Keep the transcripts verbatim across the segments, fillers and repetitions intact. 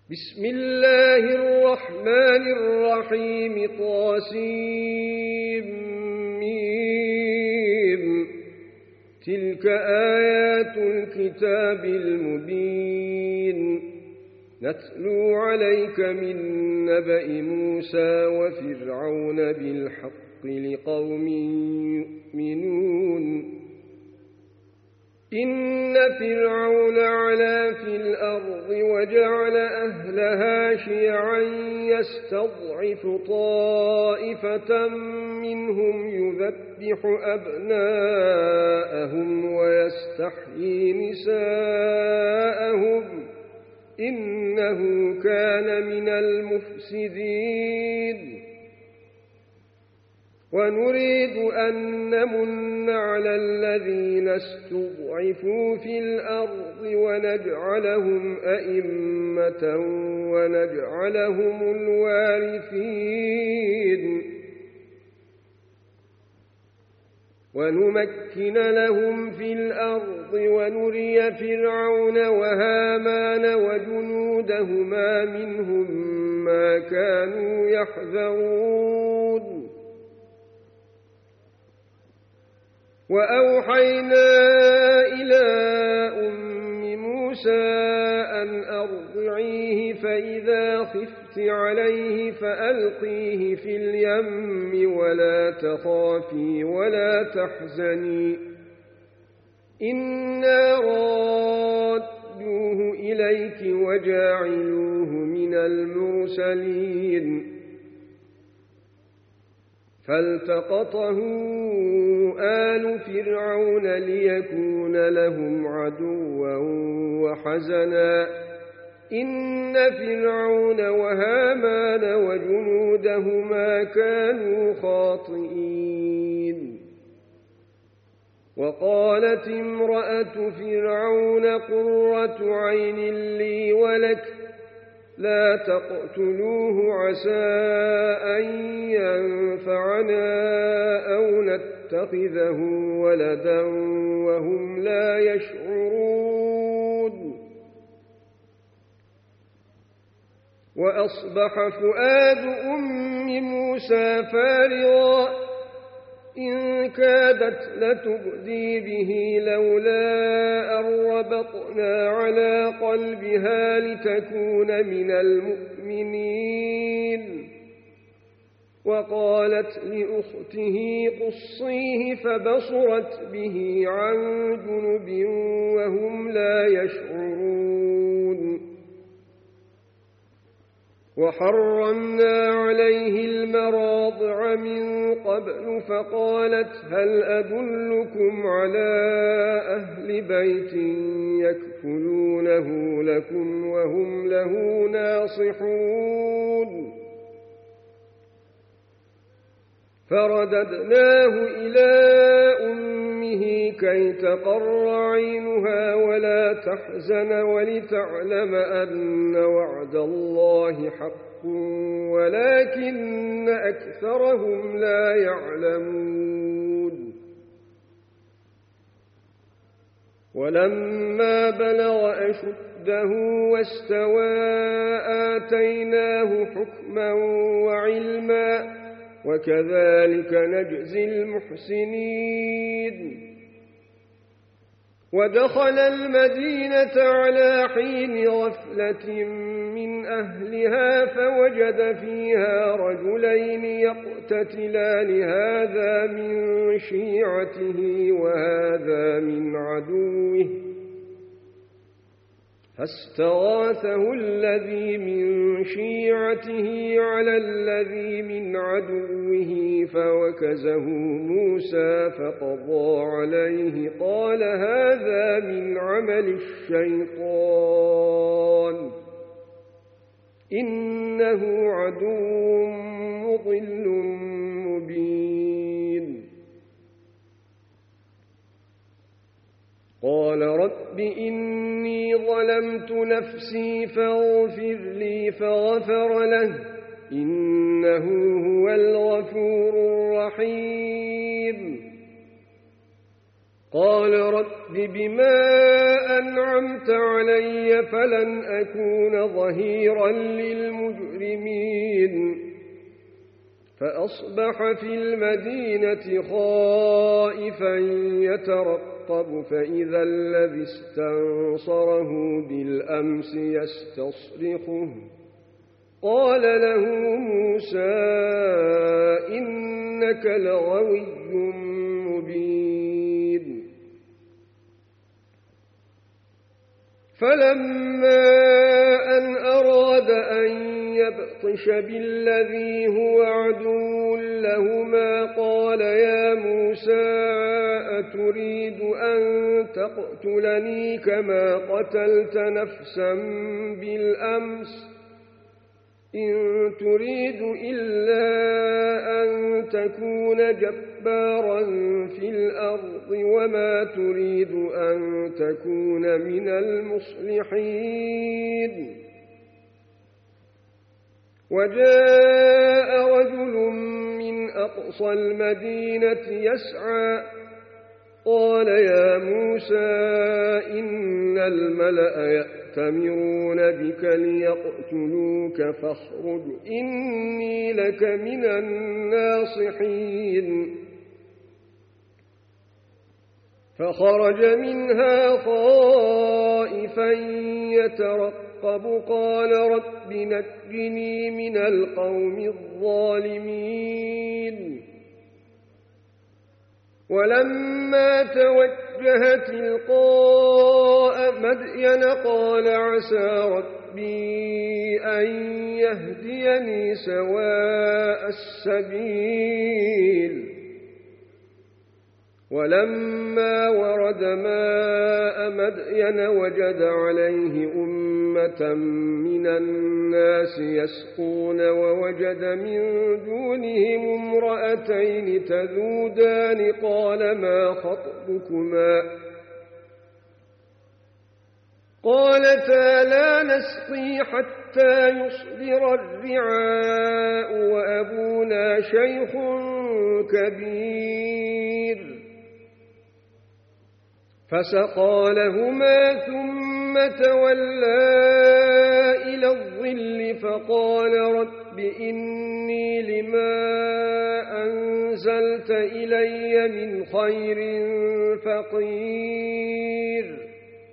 بسم الله الرحمن الرحيم طاسيم ميم تلك آيات الكتاب المبين نتلو عليك من نبأ موسى وفرعون بالحق لقوم يؤمنون إن فرعون علا في الأرض وجعل أهلها شيعا يستضعف طائفة منهم يذبح أبناءهم ويستحيي نساءهم إنه كان من المفسدين ونريد أن نمن على الذين استضعفوا في الأرض ونجعلهم أئمة ونجعلهم الوارثين ونمكن لهم في الأرض ونري فرعون وهامان وجنودهما منهم ما كانوا يحذرون وأوحينا إلى أم موسى أن أرضعيه فإذا خفت عليه فألقيه في اليم ولا تخافي ولا تحزني إنا رادوه إليك وجاعلوه من المرسلين فالتقطه آل فرعون ليكون لهم عدوا وحزنا إن فرعون وهامان وجنودهما كانوا خاطئين وقالت امرأة فرعون قرة عين لي ولك لا تقتلوه عسى أن ينفعنا أو نتخذه ولدا وهم لا يشعرون وأصبح فؤاد أم موسى فارغا إن كادت لتبدي به لولا أن ربطنا على قلبها لتكون من المؤمنين وقالت لأخته قصيه فبصرت به عن جنب وهم لا يشعرون وحرمنا عليه المراضع من قبل فقالت هل أدلكم على أهل بيت يكفلونه لكم وهم له ناصحون فرددناه إلى أمه كي تقر عينها ولا تحزن ولتعلم أن وعد الله حق ولكن أكثرهم لا يعلمون ولما بلغ أشده واستوى آتيناه حكما وعلما وكذلك نجزي المحسنين ودخل المدينة على حين غفلة من أهلها فوجد فيها رجلين يقتتلان هذا من شيعته وهذا من عدوه فاستغاثه الذي من شيعته على الذي من عدوه فوكزه موسى فقضى عليه قال هذا من عمل الشيطان إنه عدو مضل مبين قال رب إني ظلمت نفسي فاغفر لي فغفر له إنه هو الغفور الرحيم قال رب بما أنعمت علي فلن أكون ظهيرا للمجرمين فأصبح في المدينة خائفا يترقب فإذا الذي استنصره بالأمس يستصرخه قال له موسى إنك لغوي مبين فلما أن أراد أن يبطش بالذي هو عدو لهما قال يا موسى أتريد أن تقتلني كما قتلت نفسا بالأمس إن تريد إلا أن تكون جبارا في الأرض وما تريد أن تكون من المصلحين وجاء رجل من أقصى المدينة يسعى قال يا موسى إن الملأ يأتمرون بك ليقتلوك فاخرج إني لك من الناصحين فخرج منها خائفا يترقب قال رب نجني من القوم الظالمين ولما توجه تلقاء مدين قال عسى ربي أن يهديني سواء السبيل ولما ورد ماء مدين وجد عليه أمة من الناس يسقون ووجد من دونهم امرأتين تذودان قال ما خطبكما قالتا لا نسقي حتى يصدر الرعاء وأبونا شيخ كبير فسقى لهما ثم تولى إلى الظل فقال رب إني لما أنزلت إلي من خير فقير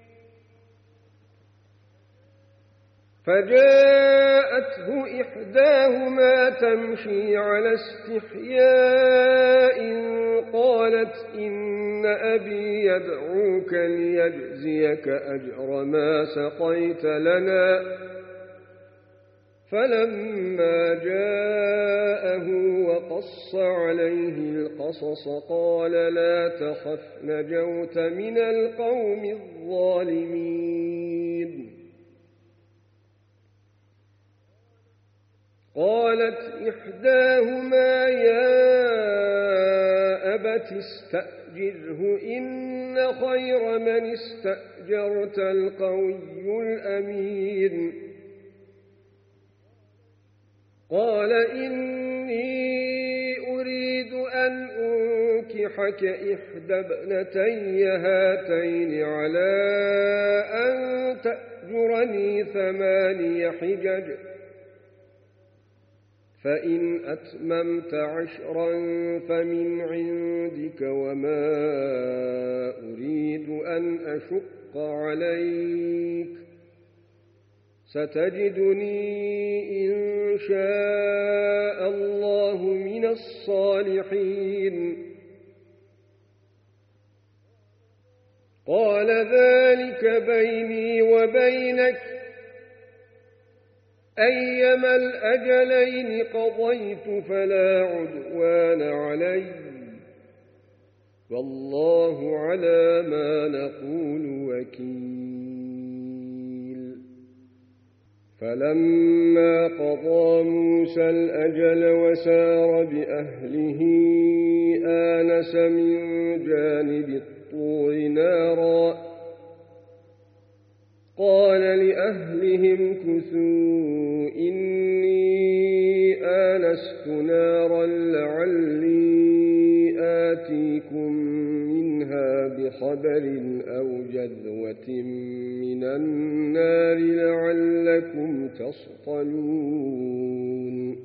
فجاءته إحداهما تمشي على استحياء قالت إن أبي يدعوك ليجزيك أجر ما سقيت لنا فلما جاءه وقص عليه القصص قال لا تخف نجوت من القوم الظالمين قالت إحداهما يا أبت استأجره إن خير من استأجرت القوي الأمين قال إني أريد أن أنكحك إحدى ابنتي هاتين على أن تأجرني ثماني حجج فإن أتممت عشرا فمن عندك وما أريد أن أشق عليك ستجدني إن شاء الله من الصالحين قال ذلك بيني وبينك أيما الأجلين قضيت فلا عدوان علي والله على ما نقول وكيل فلما قضى موسى الأجل وسار بأهله آنس من جانب الطور نارا قال لأهلهم كثوا إني آنست نارا لعلي آتيكم منها خبر أو جذوة من النار لعلكم تصطلون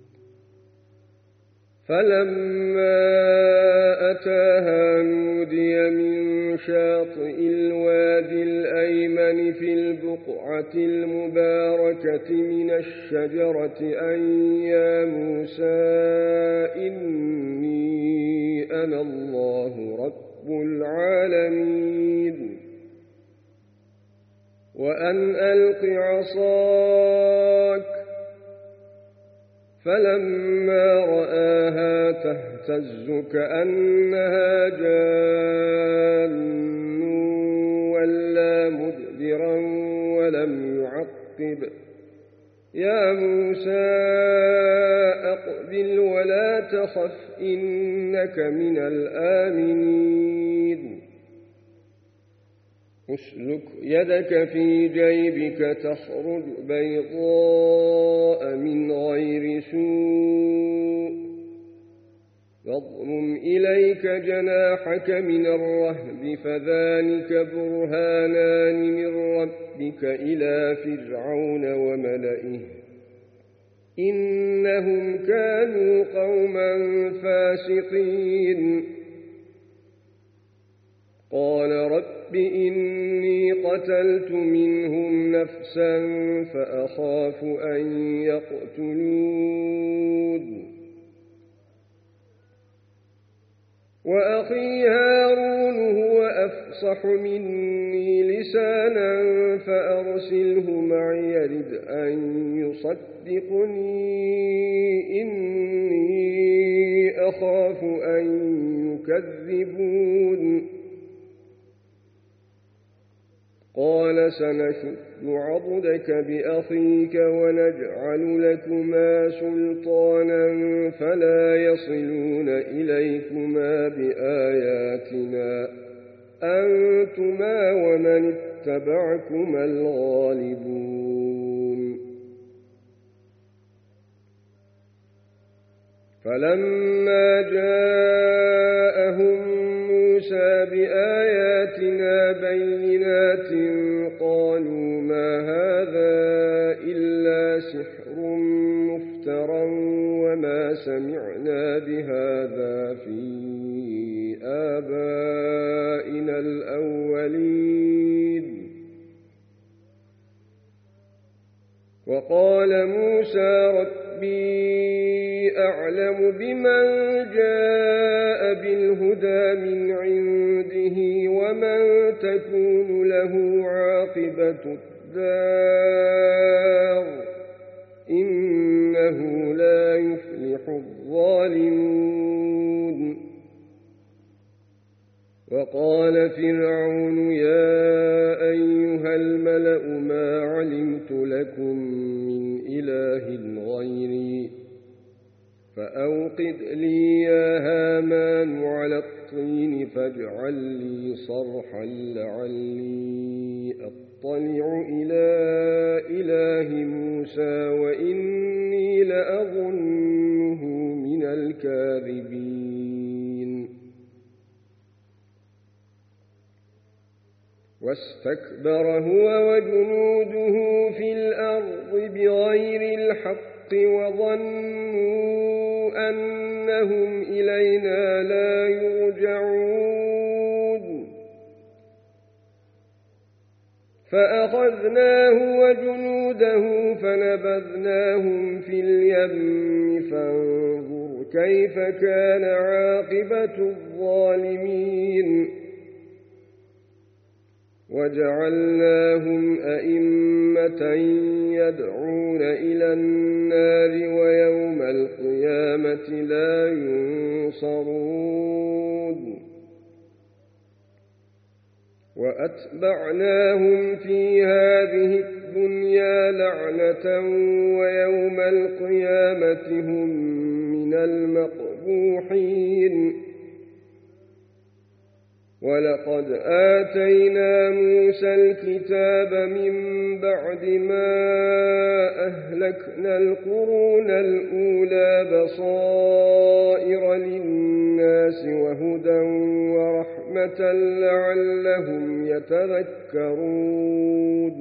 فلما أتاها نودي من شاطئ الوادي الأيمن في البقعة المباركة من الشجرة أن يا موسى إني أنا الله رب العالمين وأن ألق عصاك فلما رآها تهتز كأنها جان ولا مدبرا ولم يعقب يا موسى أقبل ولا تخف إنك من الآمنين اسلك يدك في جيبك تخرج بيضاء من غير سوء واضمم إليك جناحك من الرهب فذلك برهانان من ربك إلى فرعون وملئه إنهم كانوا قوما فاسقين قال رب إني قتلت منهم نفسا فأخاف أن يقتلون وأخي هارون هو أفصح مني لسانا فأرسله معي يرد أن يصدقني إني أخاف أن يكذبون قال سنشد عضدك بأخيك ونجعل لكما سلطانا فلا يصلون إليكما بآياتنا أنتما ومن اتبعكما الغالبون فلما جاءهم موسى بآياتنا بينات قالوا ما هذا إلا سحر مفترى وما سمعنا بهذا في آبائنا الأولين وقال موسى ربي أعلم بمن جاء بالهدى من عنده ومن تكون له عاقبة الدار إنه لا يفلح الظالمون وقال فرعون يا أيها الملأ ما علمت لكم من إله غيري فأوقد لي يا هامان على الطين فاجعل لي صرحا لعلي أطلع إلى إله موسى وإني لأظنه من الكاذبين واستكبر هو وجنوده في الأرض بغير الحق وظنوا أنهم إلينا لا يرجعون فأخذناه وجنوده فنبذناهم في اليم فانظر كيف كان عاقبة الظالمين وجعلناهم أئمة يدعون إلى النار ويوم القيامة لا ينصرون وأتبعناهم في هذه الدنيا لعنة ويوم القيامة هم من المقبوحين ولقد آتينا موسى الكتاب من بعد ما أهلكنا القرون الأولى بصائر للناس للناس وهدى ورحمة لعلهم يتذكرون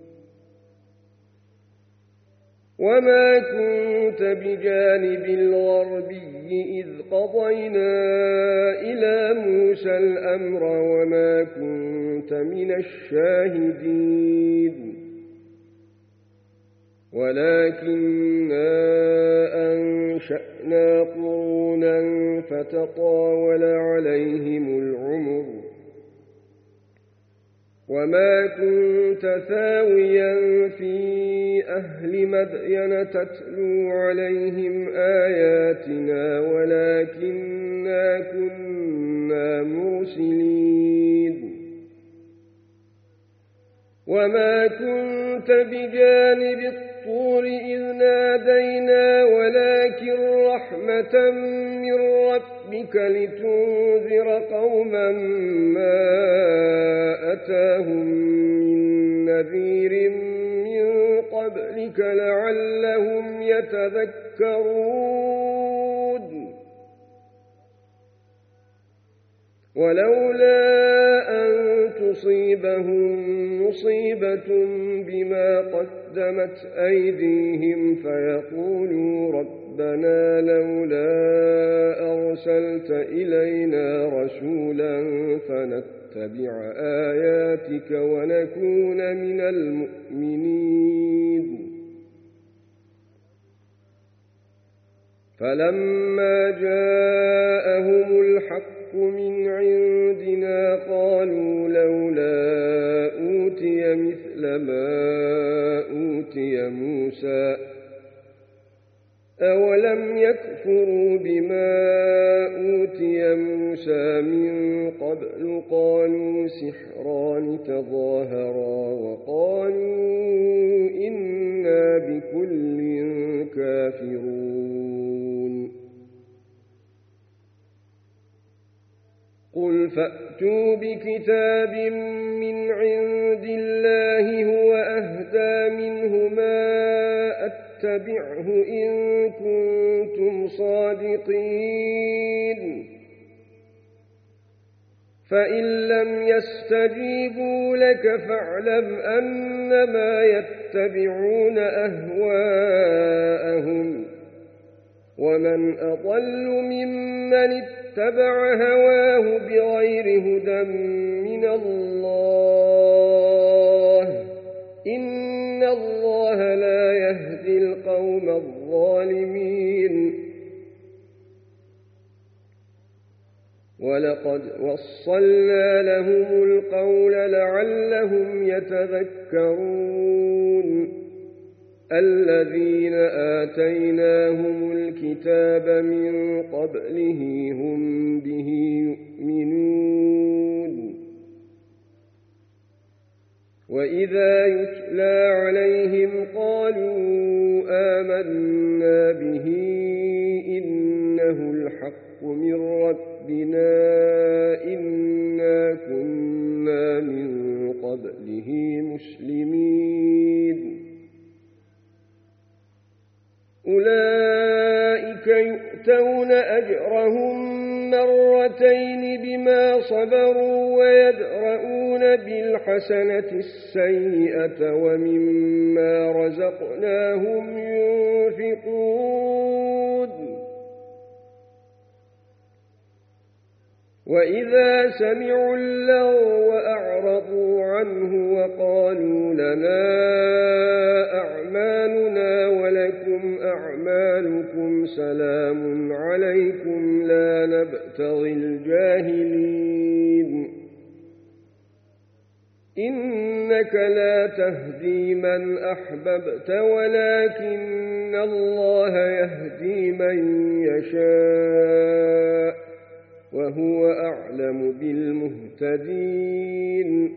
وما كنت بجانب الغربي إذ قضينا إلى موسى الأمر وما كنت من الشاهدين ولكننا أنشأنا قرونا فتطاول عليهم العمر وما كنت ثاويا في أهل مدين تتلو عليهم آياتنا ولكننا كنا مرسلين وما كنت بجانب الطور إذ نادينا ولكن رحمة من ربك لتنذر قوما ما أتاهم من نذير من قبلك لعلهم يتذكرون ولولا أن تصيبهم مصيبة بما قدمت أيديهم فيقولوا ربنا لولا أرسلت إلينا رسولا فنتبع آياتك ونكون من المؤمنين فلما جاءهم الحق من عندنا قالوا لولا أوتي مثل ما أوتي موسى أولم يكفروا بما أوتي موسى من قبل قالوا سحران تظاهرا وقالوا إنا بكل كافرون قل فأتوا بكتاب من عند الله هو أهدى منهما أتبعه إن كنتم صادقين فإن لم يستجيبوا لك فاعلم أنما يتبعون أهواءهم ومن أضل ممن اتبع هواه بغير هدى من الله إن الله لا يهدي القوم الظالمين ولقد وصلنا لهم القول لعلهم يتذكرون الذين آتيناهم الكتاب من قبله هم به يؤمنون وإذا يتلى عليهم قالوا آمنا به إنه الحق من ربنا إنا كنا من قبله مسلمين أولئك يؤتون أجرهم مرتين بما صبروا ويدرؤون بالحسنة السيئة ومما رزقناهم ينفقون وإذا سمعوا اللغو أعرضوا عنه وقالوا لنا أعمالنا ولكم أعمالكم سلام عليكم لا نبتغي الجاهلين إنك لا تهدي من أحببت ولكن الله يهدي من يشاء وهو أعلم بالمهتدين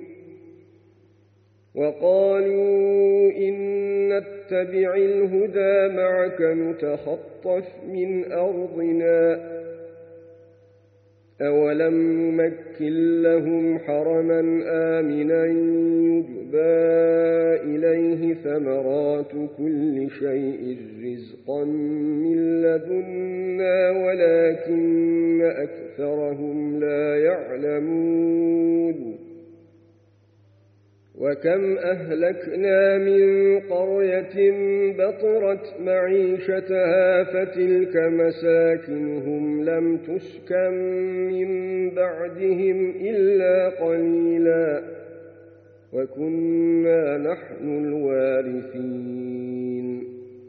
وقالوا إن نتبع الهدى معك نتخطف من أرضنا أولم نمكن لهم حرما آمنا يجبى إليه ثمرات كل شيء رزقا من لدنا ولكن أكثرهم لا يعلمون وكم أهلكنا من قرية بطرت معيشتها فتلك مساكنهم لم تسكن من بعدهم إلا قليلا وكنا نحن الوارثين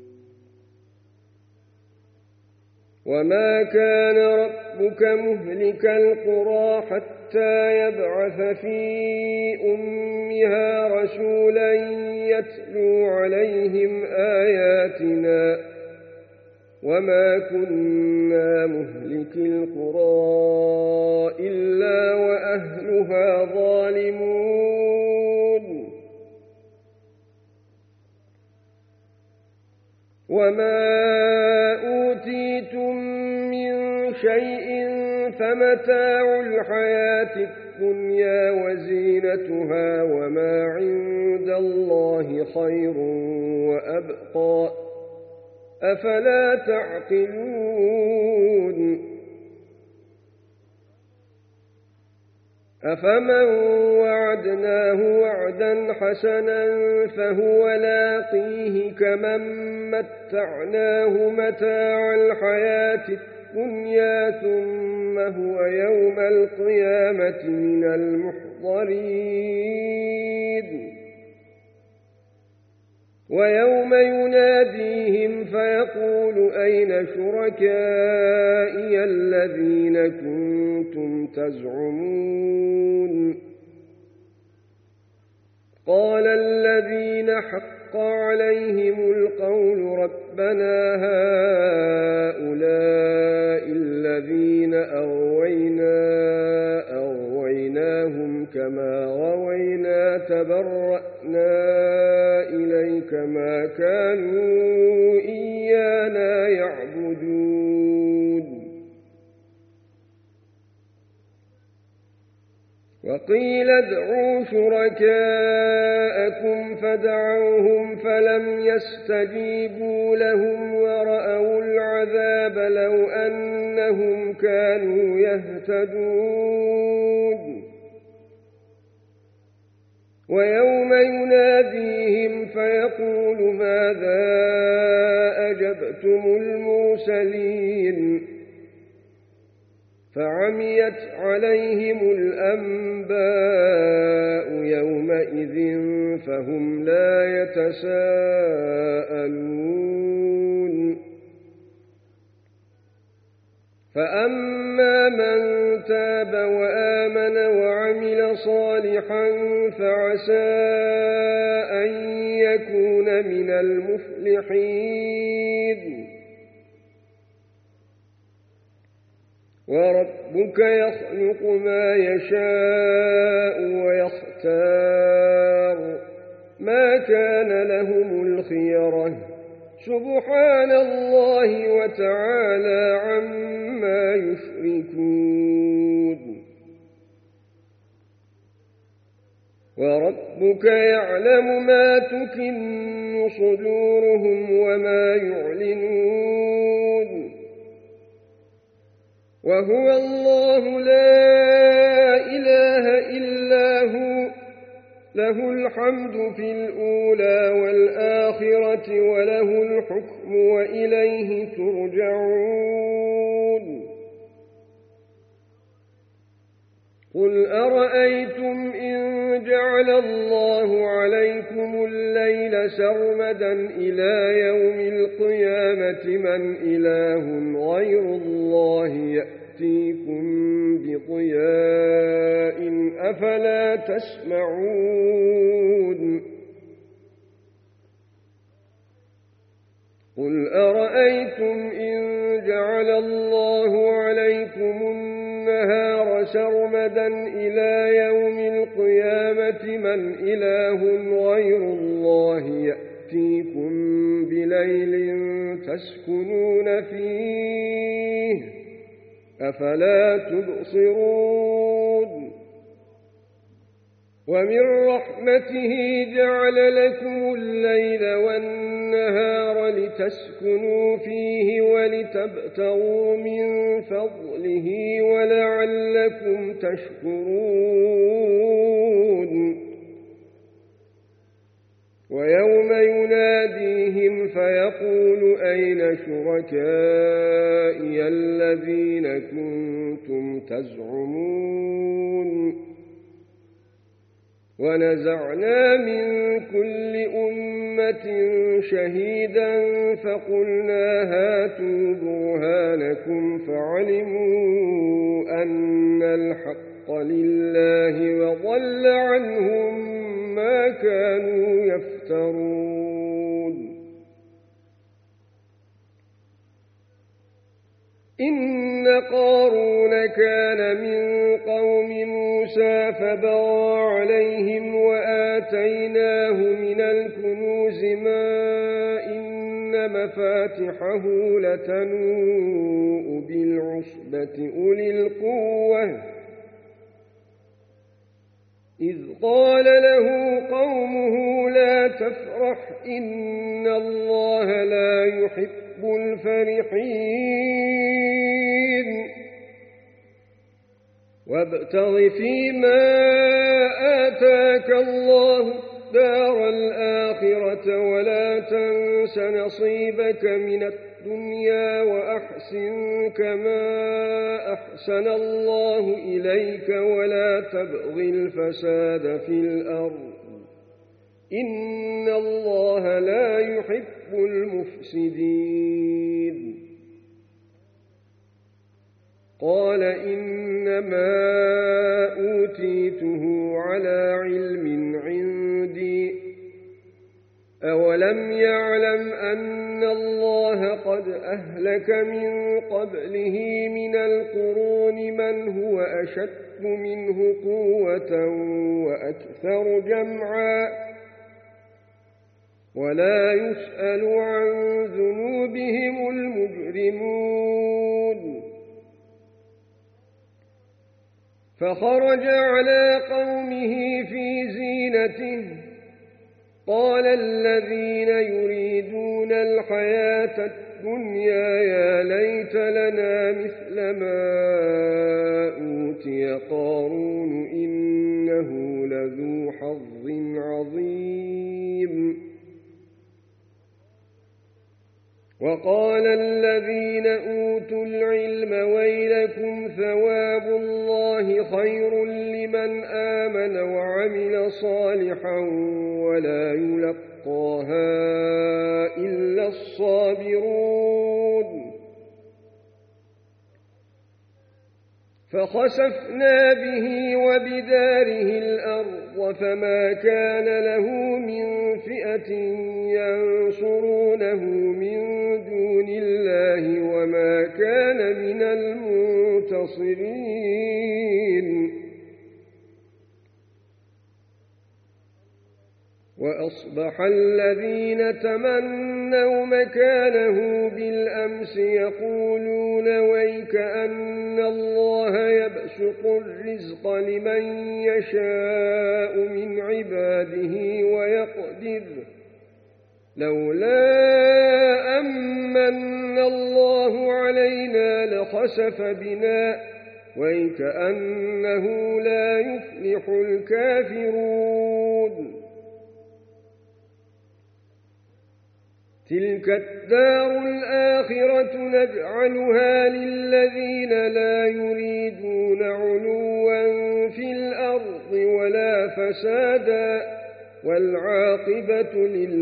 وما كان ربك مهلك القرى حتى يبعث في أمها رسولا يتلو عليهم آياتنا وما كنا مهلك القرى إلا وأهلها ظالمون وما أوتيتم من شيء فمتاع الحياة الدنيا وزينتها وما عند الله خير وأبقى أفلا تعقلون أفمن وعدناه وعدا حسنا فهو لاقيه كمن متعناه متاع الحياة الدنيا ثم هو يوم القيامة من المحضرين ويوم يناديهم فيقول أين شركائي الذين كنتم تزعمون قال الذين حق عليهم القول ربنا هؤلاء الذين أغوينا أغويناهم كما غوينا تبرأنا إليك ما كانوا إيانا يعبدون وقيل ادعوا شركاءكم فدعوهم فلم يستجيبوا لهم ورأوا العذاب لو أنهم كانوا يهتدون ويوم يناديهم فيقول ماذا أجبتم المرسلين فعميت عليهم الأنباء يومئذ فهم لا يتساءلون فأما من تاب وآمن وعمل صالحا فعسى أن يكون من المفلحين وربك يخلق ما يشاء ويختار ما كان لهم الخيرة سبحان الله وتعالى عما يشركون وربك يعلم ما تكن صدورهم وما يعلنون وهو الله لا إله إلا هو له الحمد في الأولى والآخرة وله الحكم وإليه ترجعون قل أرأيتم إن جعل الله عليكم الليل سرمدا إلى يوم القيامة من إله غير الله يأتيكم بضياء أفلا تسمعون قل أرأيتم إن جعل الله عليكم النهار سرمدا إلى يوم القيامة من إله غير الله يأتيكم بليل تسكنون فيه أفلا تبصرون ومن رحمته جعل لكم الليل والنهار لتسكنوا فيه ولتبتغوا من فضله ولعلكم تشكرون ويوم يناديهم فيقول أين شركائي الذين كنتم تزعمون ونزعنا من كل أمة شهيدا فقلنا هاتوا برهانكم فعلموا أن الحق لله وضل عنهم ما كانوا يفترون إن قارون كان من قوم موسى فبغى عليهم وآتيناه من الكنوز ما إن مفاتحه لتنوء بالعصبة أولي القوة إذ قال له قومه لا تفرح إن الله لا يحب الفرحين وابتغ فيما آتاك الله الدار الآخرة ولا تنس نصيبك من الدنيا وأحسن كما أحسن الله إليك ولا تبغ الفساد في الأرض إن الله لا يحب المفسدين قال إنما أوتيته على علم عندي أولم يعلم أن الله قد أهلك من قبله من القرون من هو أشد منه قوة وأكثر جمعا ولا يسأل عن ذنوبهم المجرمون فخرج على قومه في زينته قال الذين يريدون الحياة الدنيا يا ليت لنا مثل ما أوتي قارون إنه لذو حظ عظيم وقال الذين أوتوا العلم ويلكم ثواب الله خير لمن آمن وعمل صالحا ولا يلقاها إلا الصابرون فخسفنا به وبداره الأرض فما كان له من فئة ينصرونه من دون الله وما كان من المنتصرين وأصبح الذين تمنوا مكانه بالأمس يقولون ويك أن الله يبسط الرزق لمن يشاء من عباده ويقدر لولا أمن الله علينا لخسف بنا ويك أنه لا يفلح الكافرون تلك الدار الآخرة نجعلها للذين لا يريدون علوا في الأرض ولا فسادا والعاقبة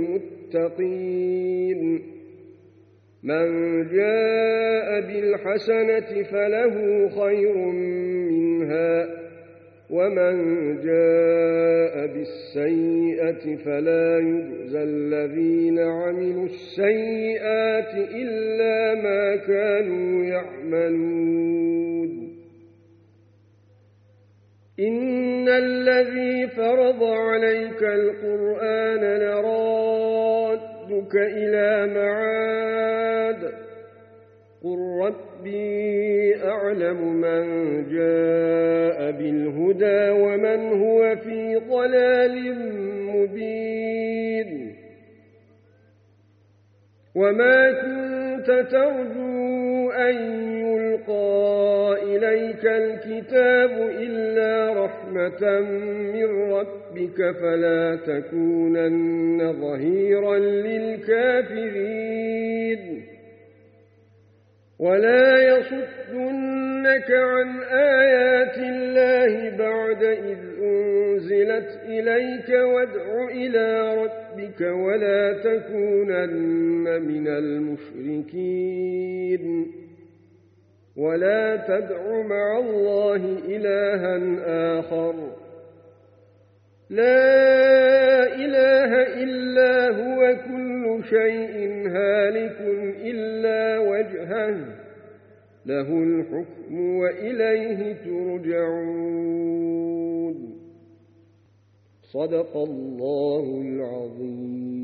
للمتقين من جاء بالحسنة فله خير منها ومن جاء بالسيئة فلا يجزى الذين عملوا السيئات إلا ما كانوا يعملون إن الذي فرض عليك القرآن لرادك، يردك إلى معاد، قل ربي أعلم بما يوعون وما أنزل عليكم من ربكم فلا تكونوا من الممترين. إن الذي فرض عليك القرآن لرادك إلى معاد، قل ربي قل ربي أعلم من جاء بالهدى ومن هو في ضلال مبين وما كنت ترجو أن يلقى إليك الكتاب إلا رحمة من ربك فلا تكونن ظهيرا للكافرين ولا يصدنك عن آيات الله بعد إذ أنزلت إليك وادع إلى ربك ولا تكونن من المشركين ولا تدع مع الله إلها آخر لا إله إلا هو كل شيء هالك إلا وجهه له الحكم وإليه ترجعون صدق الله العظيم.